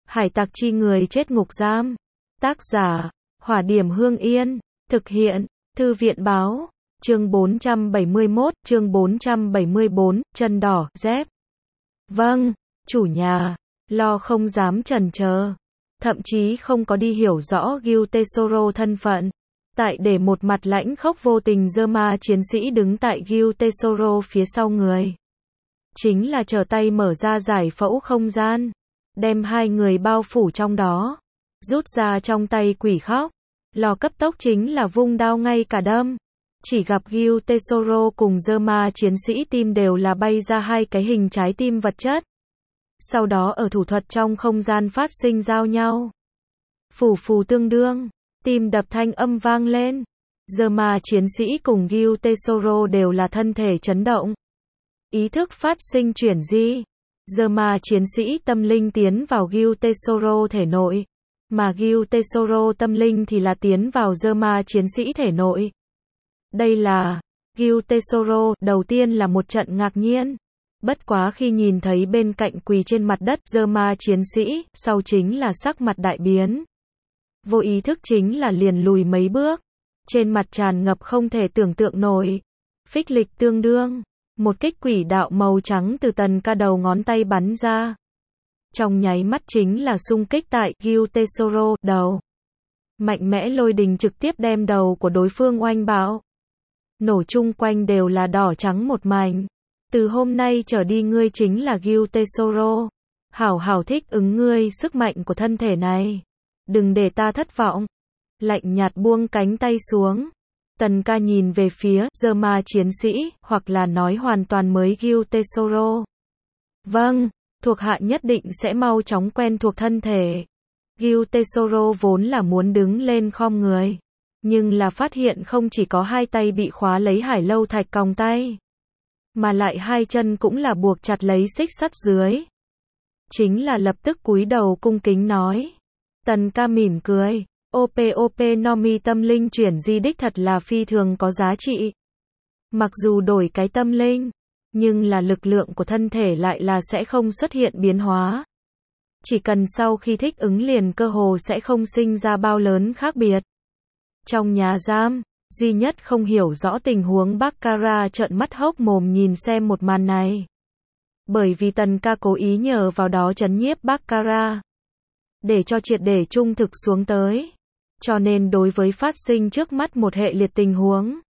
Hải tặc chi người chết ngục giam. Tác giả, Hỏa Điểm Hương Yên. Thực hiện, Thư viện báo. Chương 471, chương 474, chân đỏ, dép. Vâng, chủ nhà. Lo không dám chần chờ. Thậm chí không có đi hiểu rõ Gil Tesoro thân phận. Tại để một mặt lãnh khốc vô tình dơ ma chiến sĩ đứng tại Gil Tesoro phía sau người. Chính là trở tay mở ra giải phẫu không gian. Đem hai người bao phủ trong đó. Rút ra trong tay quỷ khóc. Lò cấp tốc chính là vung đao ngay cả đâm. Chỉ gặp Gil Tesoro cùng dơ ma chiến sĩ tim đều là bay ra hai cái hình trái tim vật chất. Sau đó ở thủ thuật trong không gian phát sinh giao nhau. Phù phù tương đương. Tim đập thanh âm vang lên. Dơ ma chiến sĩ cùng Gil Tesoro đều là thân thể chấn động. Ý thức phát sinh chuyển di. Dơ ma chiến sĩ tâm linh tiến vào Gil Tesoro thể nội. Mà Gil Tesoro tâm linh thì là tiến vào dơ ma chiến sĩ thể nội. Đây là Gil Tesoro, đầu tiên là một trận ngạc nhiên. Bất quá khi nhìn thấy bên cạnh quỳ trên mặt đất dơ ma chiến sĩ, sau chính là sắc mặt đại biến. Vô ý thức chính là liền lùi mấy bước. Trên mặt tràn ngập không thể tưởng tượng nổi. Phích lịch tương đương. Một kích quỷ đạo màu trắng từ tần ca đầu ngón tay bắn ra. Trong nháy mắt chính là xung kích tại Gil Tesoro đầu. Mạnh mẽ lôi đình trực tiếp đem đầu của đối phương oanh bạo. Nổ chung quanh đều là đỏ trắng một mảnh. Từ hôm nay trở đi ngươi chính là Gil Tesoro. Hảo hảo thích ứng ngươi sức mạnh của thân thể này. Đừng để ta thất vọng. Lạnh nhạt buông cánh tay xuống. Tần ca nhìn về phía dơ ma chiến sĩ, hoặc là nói hoàn toàn mới Gil Tesoro. Vâng, thuộc hạ nhất định sẽ mau chóng quen thuộc thân thể. Gil Tesoro vốn là muốn đứng lên khom người. Nhưng là phát hiện không chỉ có hai tay bị khóa lấy hải lâu thạch còng tay. Mà lại hai chân cũng là buộc chặt lấy xích sắt dưới. Chính là lập tức cúi đầu cung kính nói. Tần ca mỉm cười. OP Nomi tâm linh chuyển di đích thật là phi thường có giá trị. Mặc dù đổi cái tâm linh, nhưng là lực lượng của thân thể lại là sẽ không xuất hiện biến hóa. Chỉ cần sau khi thích ứng liền cơ hồ sẽ không sinh ra bao lớn khác biệt. Trong nhà giam, duy nhất không hiểu rõ tình huống Baccarat trợn mắt hốc mồm nhìn xem một màn này. Bởi vì tần ca cố ý nhờ vào đó trấn nhiếp Baccarat. Để cho triệt để trung thực xuống tới. Cho nên đối với phát sinh trước mắt một hệ liệt tình huống.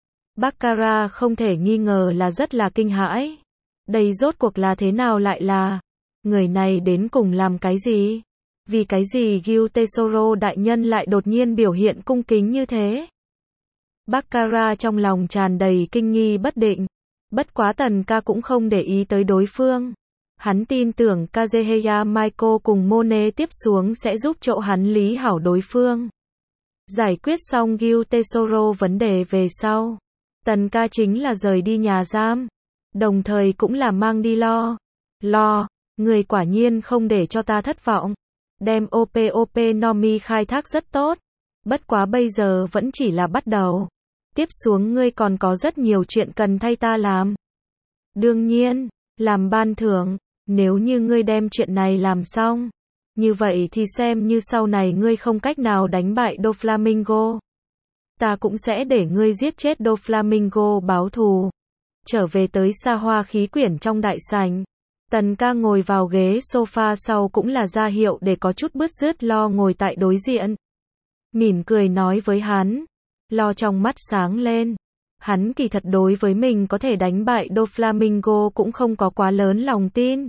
Baccarat không thể nghi ngờ là rất là kinh hãi. Đây rốt cuộc là thế nào lại là? Người này đến cùng làm cái gì? Vì cái gì Gil Tesoro đại nhân lại đột nhiên biểu hiện cung kính như thế? Baccarat trong lòng tràn đầy kinh nghi bất định. Bất quá tần ca cũng không để ý tới đối phương. Hắn tin tưởng Kazuhaya Michael cùng Mone tiếp xuống sẽ giúp chỗ hắn lý hảo đối phương. Giải quyết xong Gil Tesoro vấn đề về sau. Tần ca chính là rời đi nhà giam. Đồng thời cũng là mang đi Lo, người quả nhiên không để cho ta thất vọng. Đem OP Nomi khai thác rất tốt. Bất quá bây giờ vẫn chỉ là bắt đầu. Tiếp xuống ngươi còn có rất nhiều chuyện cần thay ta làm. Đương nhiên, làm ban thưởng. Nếu như ngươi đem chuyện này làm xong, như vậy thì xem như sau này ngươi không cách nào đánh bại Doflamingo. Ta cũng sẽ để ngươi giết chết Doflamingo báo thù. Trở về tới xa hoa khí quyển trong đại sảnh. Tần ca ngồi vào ghế sofa sau cũng là ra hiệu để có chút bứt rứt Lo ngồi tại đối diện. Mỉm cười nói với hắn. Lo trong mắt sáng lên. Hắn kỳ thật đối với mình có thể đánh bại Doflamingo cũng không có quá lớn lòng tin.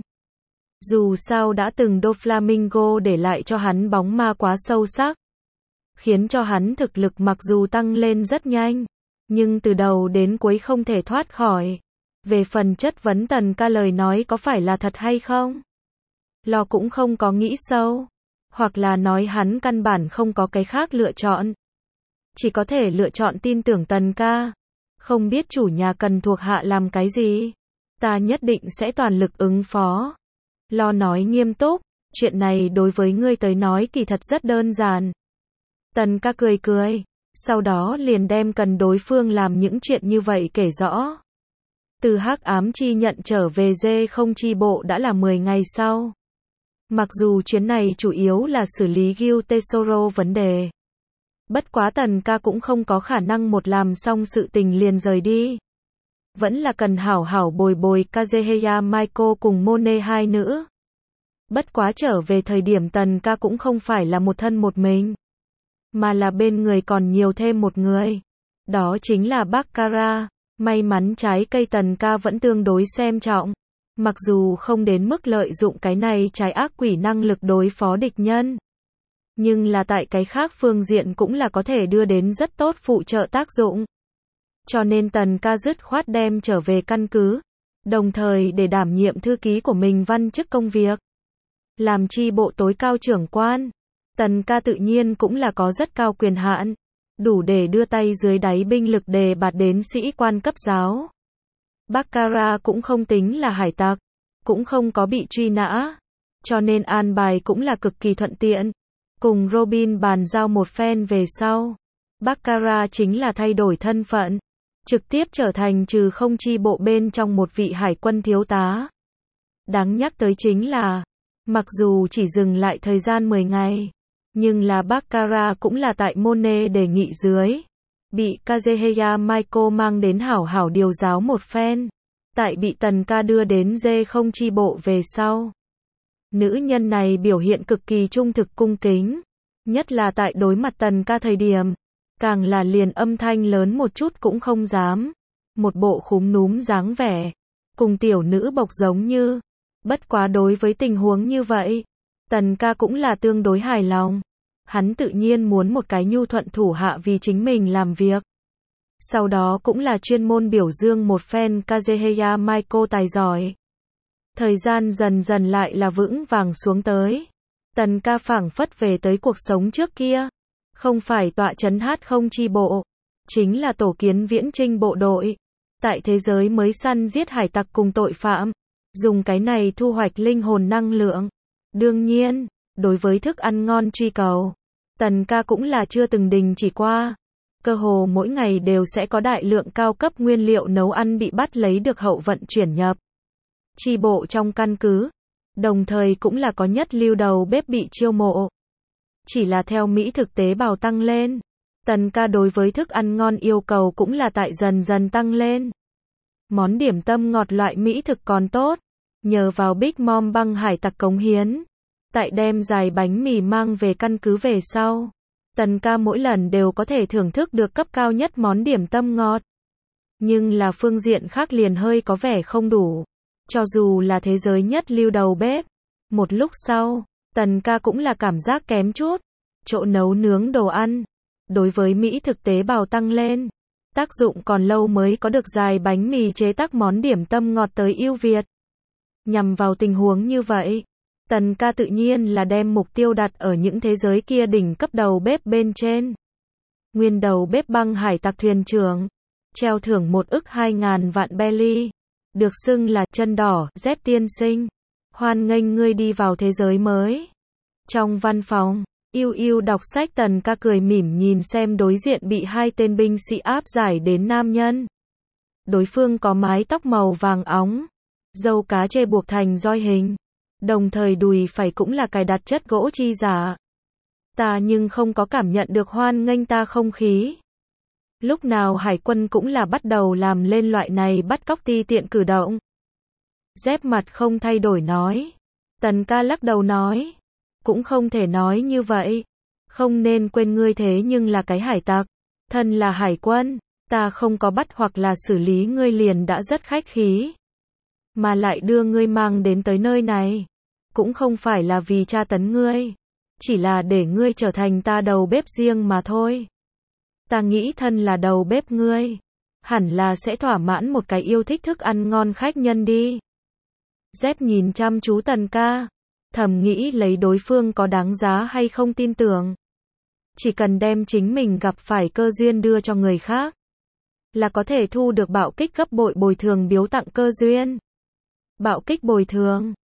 Dù sao đã từng Doflamingo để lại cho hắn bóng ma quá sâu sắc. Khiến cho hắn thực lực mặc dù tăng lên rất nhanh. Nhưng từ đầu đến cuối không thể thoát khỏi. Về phần chất vấn tần ca lời nói có phải là thật hay không? Lo cũng không có nghĩ sâu. Hoặc là nói hắn căn bản không có cái khác lựa chọn. Chỉ có thể lựa chọn tin tưởng tần ca. Không biết chủ nhà cần thuộc hạ làm cái gì. Ta nhất định sẽ toàn lực ứng phó. Lo nói nghiêm túc. Chuyện này đối với ngươi tới nói kỳ thật rất đơn giản. Tần ca cười cười. Sau đó liền đem cần đối phương làm những chuyện như vậy kể rõ. Từ hắc ám chi nhận trở về dê không chi bộ đã là 10 ngày sau. Mặc dù chuyến này chủ yếu là xử lý Gil Tesoro vấn đề. Bất quá Tần ca cũng không có khả năng một làm xong sự tình liền rời đi. Vẫn là cần hảo hảo bồi bồi Kazuhaya Maiko cùng Mone hai nữ. Bất quá trở về thời điểm Tần ca cũng không phải là một thân một mình, mà là bên người còn nhiều thêm một người. Đó chính là Baccarat. May mắn trái cây Tần ca vẫn tương đối xem trọng. Mặc dù không đến mức lợi dụng cái này trái ác quỷ năng lực đối phó địch nhân, nhưng là tại cái khác phương diện cũng là có thể đưa đến rất tốt phụ trợ tác dụng. Cho nên Tần ca dứt khoát đem trở về căn cứ, đồng thời để đảm nhiệm thư ký của mình văn chức công việc. Làm chi bộ tối cao trưởng quan, Tần ca tự nhiên cũng là có rất cao quyền hạn, đủ để đưa tay dưới đáy binh lực đề bạt đến sĩ quan cấp giáo. Baccarat cũng không tính là hải tặc, cũng không có bị truy nã, cho nên an bài cũng là cực kỳ thuận tiện. Cùng Robin bàn giao một phen về sau, Baccarat chính là thay đổi thân phận, trực tiếp trở thành trừ không chi bộ bên trong một vị hải quân thiếu tá. Đáng nhắc tới chính là, mặc dù chỉ dừng lại thời gian 10 ngày, nhưng là Baccarat cũng là tại Mone đề nghị dưới, bị Kazuhaya Maiko mang đến hảo hảo điều giáo một phen, tại bị Tần ca đưa đến dê không chi bộ về sau. Nữ nhân này biểu hiện cực kỳ trung thực cung kính, nhất là tại đối mặt Tần ca thời điểm, càng là liền âm thanh lớn một chút cũng không dám, một bộ khúm núm dáng vẻ, cùng tiểu nữ bộc giống như. Bất quá đối với tình huống như vậy, Tần ca cũng là tương đối hài lòng. Hắn tự nhiên muốn một cái nhu thuận thủ hạ vì chính mình làm việc. Sau đó cũng là chuyên môn biểu dương một phen Kazuhaya Maiko tài giỏi. Thời gian dần dần lại là vững vàng xuống tới. Tần ca phảng phất về tới cuộc sống trước kia. Không phải tọa trấn hát không chi bộ, chính là tổ kiến viễn trinh bộ đội. Tại thế giới mới săn giết hải tặc cùng tội phạm, dùng cái này thu hoạch linh hồn năng lượng. Đương nhiên, đối với thức ăn ngon truy cầu, Tần ca cũng là chưa từng đình chỉ qua. Cơ hồ mỗi ngày đều sẽ có đại lượng cao cấp nguyên liệu nấu ăn bị bắt lấy được hậu vận chuyển nhập chi bộ trong căn cứ. Đồng thời cũng là có nhất lưu đầu bếp bị chiêu mộ. Chỉ là theo Mỹ thực tế bào tăng lên, Tần ca đối với thức ăn ngon yêu cầu cũng là tại dần dần tăng lên. Món điểm tâm ngọt loại Mỹ thực còn tốt, nhờ vào Big Mom băng hải tặc cống hiến. Tại đem dài bánh mì mang về căn cứ về sau, Tần ca mỗi lần đều có thể thưởng thức được cấp cao nhất món điểm tâm ngọt. Nhưng là phương diện khác liền hơi có vẻ không đủ. Cho dù là thế giới nhất lưu đầu bếp, một lúc sau, Tần ca cũng là cảm giác kém chút. Chỗ nấu nướng đồ ăn, đối với Mỹ thực tế bào tăng lên, tác dụng còn lâu mới có được dài bánh mì chế tác món điểm tâm ngọt tới ưu việt. Nhằm vào tình huống như vậy, Tần ca tự nhiên là đem mục tiêu đặt ở những thế giới kia đỉnh cấp đầu bếp bên trên. Nguyên đầu bếp băng hải tặc thuyền trưởng, treo thưởng 1 ức 2.000 vạn belly, được xưng là chân đỏ, dép tiên sinh. Hoan nghênh ngươi đi vào thế giới mới. Trong văn phòng, Yêu Yêu đọc sách, Tần ca cười mỉm nhìn xem đối diện bị hai tên binh sĩ áp giải đến nam nhân. Đối phương có mái tóc màu vàng óng, râu cá chê buộc thành roi hình, đồng thời đùi phải cũng là cài đặt chất gỗ chi giả. Ta nhưng không có cảm nhận được hoan nghênh ta không khí. Lúc nào hải quân cũng là bắt đầu làm lên loại này bắt cóc ti tiện cử động. Dép mặt không thay đổi nói. Tần ca lắc đầu nói. Cũng không thể nói như vậy. Không nên quên ngươi thế nhưng là cái hải tặc. Thân là hải quân. Ta không có bắt hoặc là xử lý ngươi liền đã rất khách khí. Mà lại đưa ngươi mang đến tới nơi này. Cũng không phải là vì tra tấn ngươi. Chỉ là để ngươi trở thành ta đầu bếp riêng mà thôi. Ta nghĩ thân là đầu bếp ngươi. Hẳn là sẽ thỏa mãn một cái yêu thích thức ăn ngon khách nhân đi. Dép nhìn chăm chú Tần ca. Thầm nghĩ lấy đối phương có đáng giá hay không tin tưởng. Chỉ cần đem chính mình gặp phải cơ duyên đưa cho người khác, là có thể thu được bạo kích gấp bội bồi thường biếu tặng cơ duyên. Bạo kích bồi thường.